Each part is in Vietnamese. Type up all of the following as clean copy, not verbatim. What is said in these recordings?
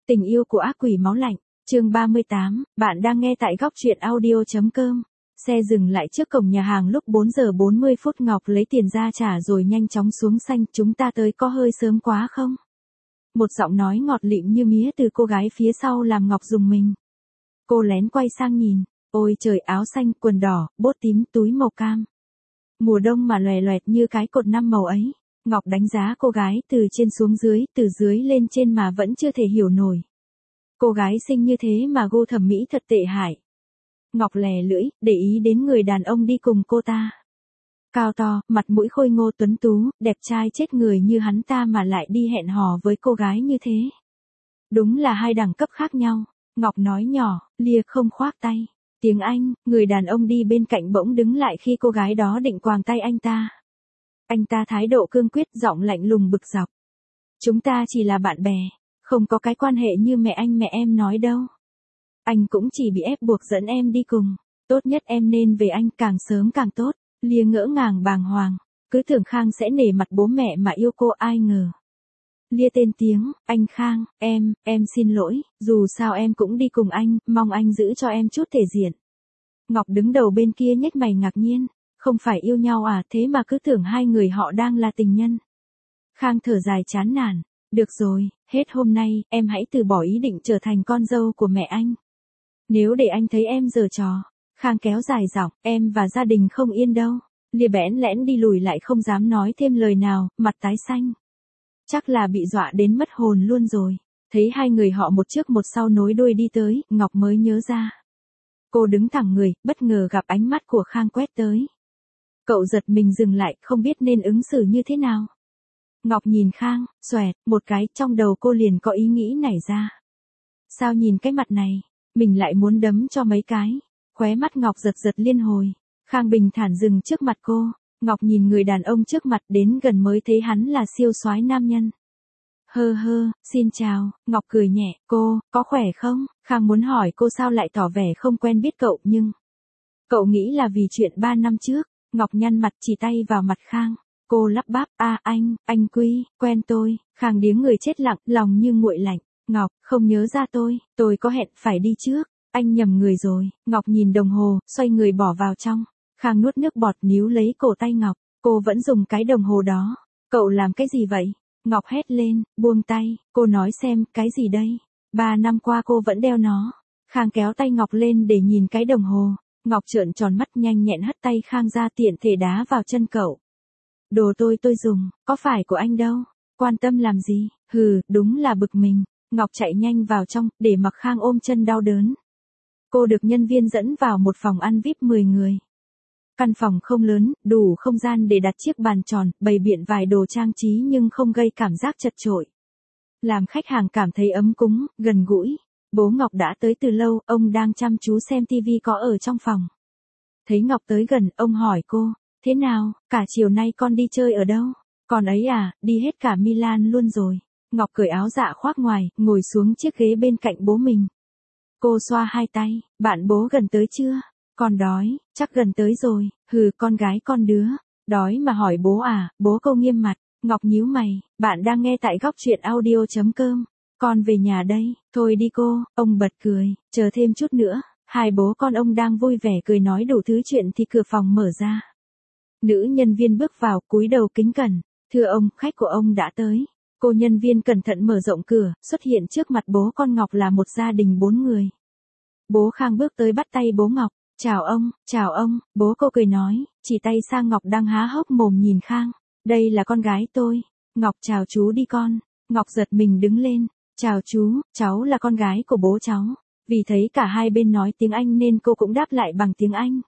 Tình yêu của ác quỷ máu lạnh, chương 38, bạn đang nghe tại góc truyện audio.com. Xe dừng lại trước cổng nhà hàng lúc 4 giờ 40 phút, Ngọc lấy tiền ra trả rồi nhanh chóng xuống xanh. Chúng ta tới có hơi sớm quá không? Một giọng nói ngọt lịm như mía từ cô gái phía sau làm Ngọc rùng mình. Cô lén quay sang nhìn, ôi trời, áo xanh, quần đỏ, bốt tím, túi màu cam. Mùa đông mà loè loẹt như cái cột năm màu ấy. Ngọc đánh giá cô gái từ trên xuống dưới, từ dưới lên trên mà vẫn chưa thể hiểu nổi. Cô gái xinh như thế mà gu thẩm mỹ thật tệ hại. Ngọc lè lưỡi, để ý đến người đàn ông đi cùng cô ta. Cao to, mặt mũi khôi ngô tuấn tú, đẹp trai chết người như hắn ta mà lại đi hẹn hò với cô gái như thế. Đúng là hai đẳng cấp khác nhau. Ngọc nói nhỏ, Lia không khoác tay. Tiếng Anh, người đàn ông đi bên cạnh bỗng đứng lại khi cô gái đó định quàng tay anh ta. Anh ta thái độ cương quyết, giọng lạnh lùng bực dọc. Chúng ta chỉ là bạn bè, không có cái quan hệ như mẹ anh mẹ em nói đâu. Anh cũng chỉ bị ép buộc dẫn em đi cùng. Tốt nhất em nên về anh, càng sớm càng tốt. Lia ngỡ ngàng bàng hoàng, cứ tưởng Khang sẽ nể mặt bố mẹ mà yêu cô, ai ngờ. Lia tên tiếng, anh Khang, em xin lỗi, dù sao em cũng đi cùng anh, mong anh giữ cho em chút thể diện. Ngọc đứng đầu bên kia nhếch mày ngạc nhiên, không phải yêu nhau à, thế mà cứ tưởng hai người họ đang là tình nhân. Khang thở dài chán nản, được rồi, hết hôm nay, em hãy từ bỏ ý định trở thành con dâu của mẹ anh. Nếu để anh thấy em giở trò. Khang kéo dài giọng, em và gia đình không yên đâu. Lia bẽn lẽn đi lùi lại, không dám nói thêm lời nào, mặt tái xanh. Chắc là bị dọa đến mất hồn luôn rồi. Thấy hai người họ một trước một sau nối đuôi đi tới, Ngọc mới nhớ ra. Cô đứng thẳng người, bất ngờ gặp ánh mắt của Khang quét tới. Cậu giật mình dừng lại, không biết nên ứng xử như thế nào. Ngọc nhìn Khang, xoẹt, một cái, trong đầu cô liền có ý nghĩ nảy ra. Sao nhìn cái mặt này, mình lại muốn đấm cho mấy cái. Khóe mắt Ngọc giật giật liên hồi. Khang bình thản dừng trước mặt cô. Ngọc nhìn người đàn ông trước mặt, đến gần mới thấy hắn là siêu soái nam nhân. Hơ, xin chào. Ngọc cười nhẹ, cô, có khỏe không? Khang muốn hỏi cô sao lại tỏ vẻ không quen biết cậu, nhưng cậu nghĩ là vì chuyện 3 năm trước. Ngọc nhăn mặt chỉ tay vào mặt Khang. Cô lắp bắp, anh Quy, quen tôi. Khang điếng người chết lặng, lòng như nguội lạnh. Ngọc, không nhớ ra tôi có hẹn phải đi trước. Anh nhầm người rồi. Ngọc nhìn đồng hồ, xoay người bỏ vào trong. Khang nuốt nước bọt, níu lấy cổ tay Ngọc. Cô vẫn dùng cái đồng hồ đó. Cậu làm cái gì vậy? Ngọc hét lên, buông tay. Cô nói xem, cái gì đây? 3 năm qua cô vẫn đeo nó. Khang kéo tay Ngọc lên để nhìn cái đồng hồ. Ngọc trợn tròn mắt, nhanh nhẹn hất tay Khang ra, tiện thể đá vào chân cậu. Đồ tôi dùng, có phải của anh đâu. Quan tâm làm gì? Hừ, đúng là bực mình. Ngọc chạy nhanh vào trong, để mặc Khang ôm chân đau đớn. Cô được nhân viên dẫn vào một phòng ăn VIP 10 người. Căn phòng không lớn, đủ không gian để đặt chiếc bàn tròn, bày biện vài đồ trang trí nhưng không gây cảm giác chật chội. Làm khách hàng cảm thấy ấm cúng, gần gũi. Bố Ngọc đã tới từ lâu, ông đang chăm chú xem TV có ở trong phòng. Thấy Ngọc tới gần, ông hỏi cô, thế nào, cả chiều nay con đi chơi ở đâu? Con ấy à, đi hết cả Milan luôn rồi. Ngọc cởi áo dạ khoác ngoài, ngồi xuống chiếc ghế bên cạnh bố mình. Cô xoa hai tay, bạn bố gần tới chưa? Con đói, chắc gần tới rồi. Hừ, con gái con đứa. Đói mà hỏi bố à? Bố câu nghiêm mặt. Ngọc nhíu mày, bạn đang nghe tại góc truyện audio.com. Con về nhà đây. Thôi đi cô. Ông bật cười, chờ thêm chút nữa. Hai bố con ông đang vui vẻ cười nói đủ thứ chuyện thì cửa phòng mở ra. Nữ nhân viên bước vào, cúi đầu kính cẩn. Thưa ông, khách của ông đã tới. Cô nhân viên cẩn thận mở rộng cửa, xuất hiện trước mặt bố con Ngọc là một gia đình 4 người. Bố Khang bước tới bắt tay bố Ngọc. Chào ông, bố cô cười nói, chỉ tay sang Ngọc đang há hốc mồm nhìn Khang. Đây là con gái tôi. Ngọc, chào chú đi con. Ngọc giật mình đứng lên. Chào chú, cháu là con gái của bố cháu. Vì thấy cả hai bên nói tiếng Anh nên cô cũng đáp lại bằng tiếng Anh.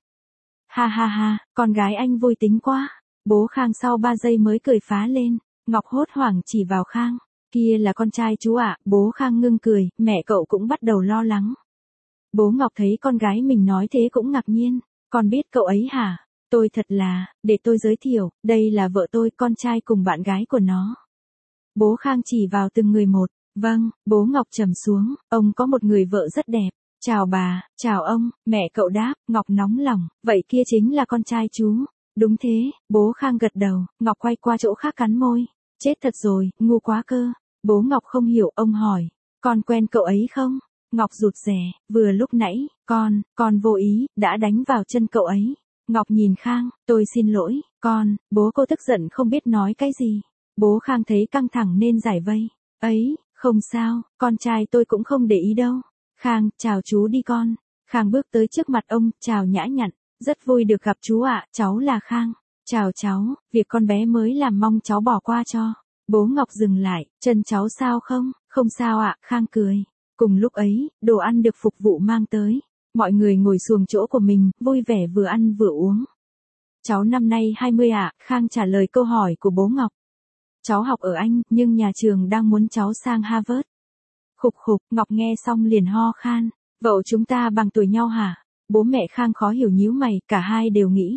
Ha, con gái anh vui tính quá. Bố Khang sau 3 giây mới cười phá lên. Ngọc hốt hoảng chỉ vào Khang. Kia là con trai chú ạ. Bố Khang ngưng cười, mẹ cậu cũng bắt đầu lo lắng. Bố Ngọc thấy con gái mình nói thế cũng ngạc nhiên. Con biết cậu ấy hả? Tôi thật là, để tôi giới thiệu, đây là vợ tôi, con trai cùng bạn gái của nó. Bố Khang chỉ vào từng người một. Vâng, bố Ngọc trầm xuống, ông có một người vợ rất đẹp. Chào bà, chào ông, mẹ cậu đáp. Ngọc nóng lòng, vậy kia chính là con trai chú. Đúng thế, bố Khang gật đầu. Ngọc quay qua chỗ khác cắn môi. Chết thật rồi, ngu quá cơ. Bố Ngọc không hiểu, ông hỏi. con quen cậu ấy không? Ngọc rụt rè, vừa lúc nãy, con vô ý, đã đánh vào chân cậu ấy. Ngọc nhìn Khang, tôi xin lỗi, bố cô tức giận không biết nói cái gì. Bố Khang thấy căng thẳng nên giải vây. Ấy, không sao, con trai tôi cũng không để ý đâu. Khang, chào chú đi con. Khang bước tới trước mặt ông, chào nhã nhặn. Rất vui được gặp chú ạ, cháu là Khang. Chào cháu, việc con bé mới làm mong cháu bỏ qua cho. Bố Ngọc dừng lại, chân cháu sao không? Không sao ạ, Khang cười. Cùng lúc ấy, đồ ăn được phục vụ mang tới. Mọi người ngồi xuồng chỗ của mình, vui vẻ vừa ăn vừa uống. Cháu năm nay 20 ạ, Khang trả lời câu hỏi của bố Ngọc. Cháu học ở Anh, nhưng nhà trường đang muốn cháu sang Harvard. Khục khục, Ngọc nghe xong liền ho khan. Vợ chúng ta bằng tuổi nhau hả? Bố mẹ Khang khó hiểu nhíu mày, cả hai đều nghĩ.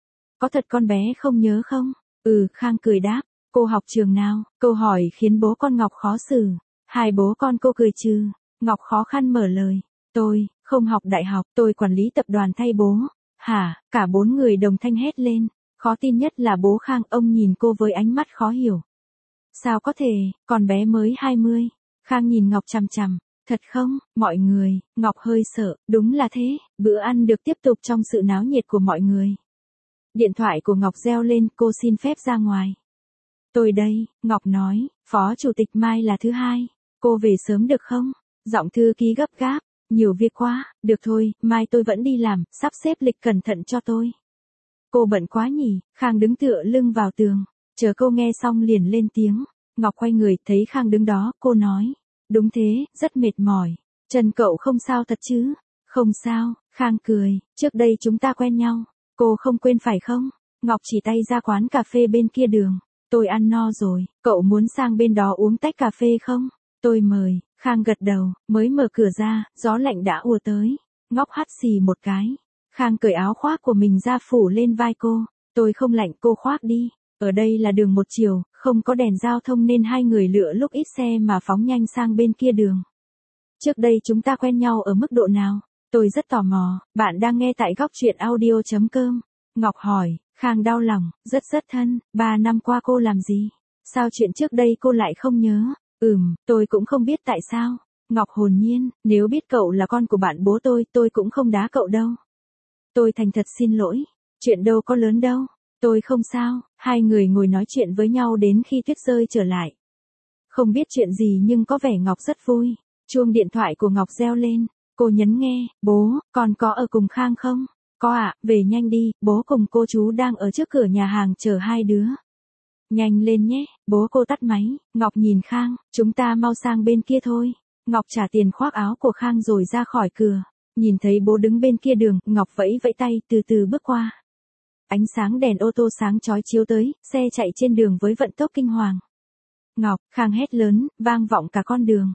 Có thật con bé không nhớ không? Khang cười đáp. Cô học trường nào? Câu hỏi khiến bố con Ngọc khó xử. Hai bố con cô cười trừ. Ngọc khó khăn mở lời. Tôi, không học đại học, tôi quản lý tập đoàn thay bố. Hả? Cả bốn người đồng thanh hét lên. Khó tin nhất là bố Khang, ông nhìn cô với ánh mắt khó hiểu. Sao có thể, con bé mới 20. Khang nhìn Ngọc chằm chằm. Thật không, mọi người, Ngọc hơi sợ, đúng là thế, bữa ăn được tiếp tục trong sự náo nhiệt của mọi người. Điện thoại của Ngọc reo lên, cô xin phép ra ngoài. Tôi đây, Ngọc nói, Phó Chủ tịch Mai là thứ hai. Cô về sớm được không? Giọng thư ký gấp gáp, nhiều việc quá, được thôi, mai tôi vẫn đi làm, sắp xếp lịch cẩn thận cho tôi. Cô bận quá nhỉ? Khang đứng tựa lưng vào tường, chờ cô nghe xong liền lên tiếng. Ngọc quay người, thấy Khang đứng đó, cô nói. Đúng thế, rất mệt mỏi. Chân cậu không sao thật chứ? Không sao, Khang cười, trước đây chúng ta quen nhau. Cô không quên phải không? Ngọc chỉ tay ra quán cà phê bên kia đường. Tôi ăn no rồi, cậu muốn sang bên đó uống tách cà phê không? Tôi mời. Khang gật đầu, mới mở cửa ra, gió lạnh đã ùa tới. Ngọc hắt xì một cái. Khang cởi áo khoác của mình ra phủ lên vai cô. Tôi không lạnh, cô khoác đi. Ở đây là đường một chiều, không có đèn giao thông nên hai người lựa lúc ít xe mà phóng nhanh sang bên kia đường. Trước đây chúng ta quen nhau ở mức độ nào? Tôi rất tò mò, bạn đang nghe tại góc truyện audio.com. Ngọc hỏi, Khang đau lòng, rất thân, 3 năm qua cô làm gì? Sao chuyện trước đây cô lại không nhớ? Tôi cũng không biết tại sao. Ngọc hồn nhiên, nếu biết cậu là con của bạn bố tôi cũng không đá cậu đâu. Tôi thành thật xin lỗi, chuyện đâu có lớn đâu. Tôi không sao, hai người ngồi nói chuyện với nhau đến khi tuyết rơi trở lại. Không biết chuyện gì nhưng có vẻ Ngọc rất vui. Chuông điện thoại của Ngọc reo lên, cô nhấn nghe, bố, con có ở cùng Khang không? Có ạ, về nhanh đi, bố cùng cô chú đang ở trước cửa nhà hàng chờ hai đứa. Nhanh lên nhé, bố cô tắt máy, Ngọc nhìn Khang, chúng ta mau sang bên kia thôi. Ngọc trả tiền khoác áo của Khang rồi ra khỏi cửa. Nhìn thấy bố đứng bên kia đường, Ngọc vẫy vẫy tay từ từ bước qua. Ánh sáng đèn ô tô sáng chói chiếu tới, xe chạy trên đường với vận tốc kinh hoàng. Ngọc, Khang hét lớn, vang vọng cả con đường.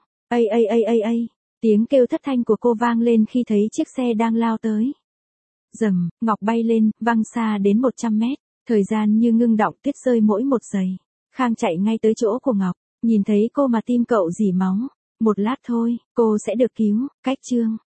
Ây. Tiếng kêu thất thanh của cô vang lên khi thấy chiếc xe đang lao tới. Rầm, Ngọc bay lên, văng xa đến 100 mét. Thời gian như ngưng đọng, tuyết rơi mỗi một giây. Khang chạy ngay tới chỗ của Ngọc, nhìn thấy cô mà tim cậu rỉ máu. Một lát thôi, cô sẽ được cứu. Cách chương